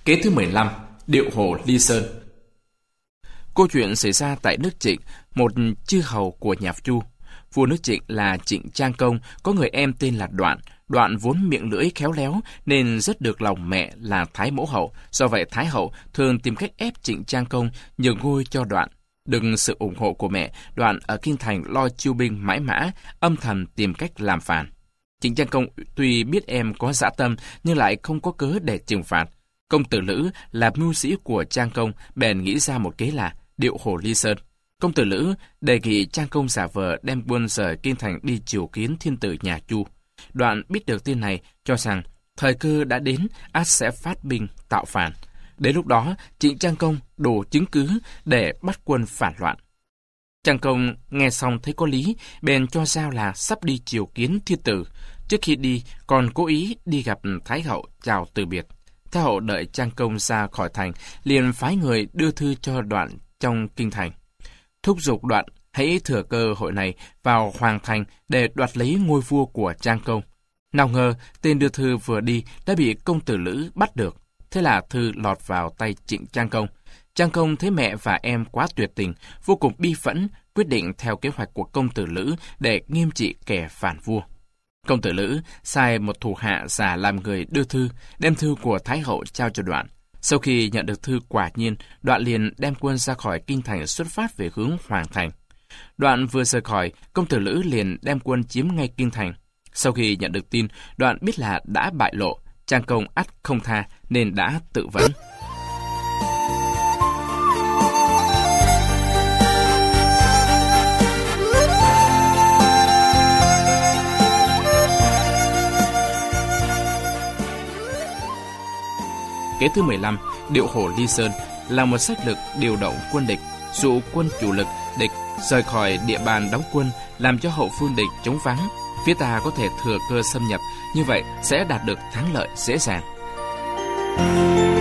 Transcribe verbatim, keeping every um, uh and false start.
Kế thứ mười lăm, điệu hồ Ly Sơn. Câu chuyện xảy ra tại nước Trịnh, một chư hầu của nhà Chu. Vua nước Trịnh là Trịnh Trang Công, có người em tên là Đoạn. Đoạn vốn miệng lưỡi khéo léo nên rất được lòng mẹ là Thái Mẫu Hậu. Do vậy Thái Hậu thường tìm cách ép Trịnh Trang Công nhường ngôi cho Đoạn. Đừng sự ủng hộ của mẹ, Đoạn ở kinh thành lo chiêu binh mãi mã, âm thầm tìm cách làm phản. Trịnh Trang Công tuy biết em có dã tâm nhưng lại không có cớ để trừng phạt. Công tử Lữ là mưu sĩ của Trang Công, bèn nghĩ ra một kế là điệu hồ Ly Sơn. Công tử Lữ đề nghị Trang Công giả vờ đem quân rời kinh thành đi triều kiến thiên tử nhà Chu. Đoạn biết được tin này, cho rằng thời cơ đã đến, ắt sẽ phát binh tạo phản. Đến lúc đó, Trịnh Trang Công đủ chứng cứ để bắt quân phản loạn. Trang Công nghe xong thấy có lý, bèn cho giao là sắp đi triều kiến thiên tử. Trước khi đi, còn cố ý đi gặp Thái Hậu chào từ biệt. Thái Hậu đợi Trang Công ra khỏi thành, liền phái người đưa thư cho Đoạn trong kinh thành, thúc giục Đoạn hãy thừa cơ hội này vào hoàng thành để đoạt lấy ngôi vua của Trang Công. Nào ngờ tên đưa thư vừa đi đã bị công tử Lữ bắt được. Thế là thư lọt vào tay Trịnh Trang Công. Trang Công thấy mẹ và em quá tuyệt tình, vô cùng bi phẫn, quyết định theo kế hoạch của công tử Lữ để nghiêm trị kẻ phản vua. Công tử Lữ sai một thủ hạ giả làm người đưa thư, đem thư của Thái Hậu trao cho Đoạn. Sau khi nhận được thư quả nhiên, Đoạn liền đem quân ra khỏi kinh thành xuất phát về hướng hoàng thành. Đoạn vừa rời khỏi, công tử Lữ liền đem quân chiếm ngay kinh thành. Sau khi nhận được tin, Đoạn biết là đã bại lộ, Trang Công ắt không tha nên đã tự vẫn. Kế thứ mười lăm, điệu hồ Ly Sơn là một sách lược điều động quân địch, dụ quân chủ lực địch rời khỏi địa bàn đóng quân, làm cho hậu phương địch trống vắng. Phía ta có thể thừa cơ xâm nhập, như vậy sẽ đạt được thắng lợi dễ dàng.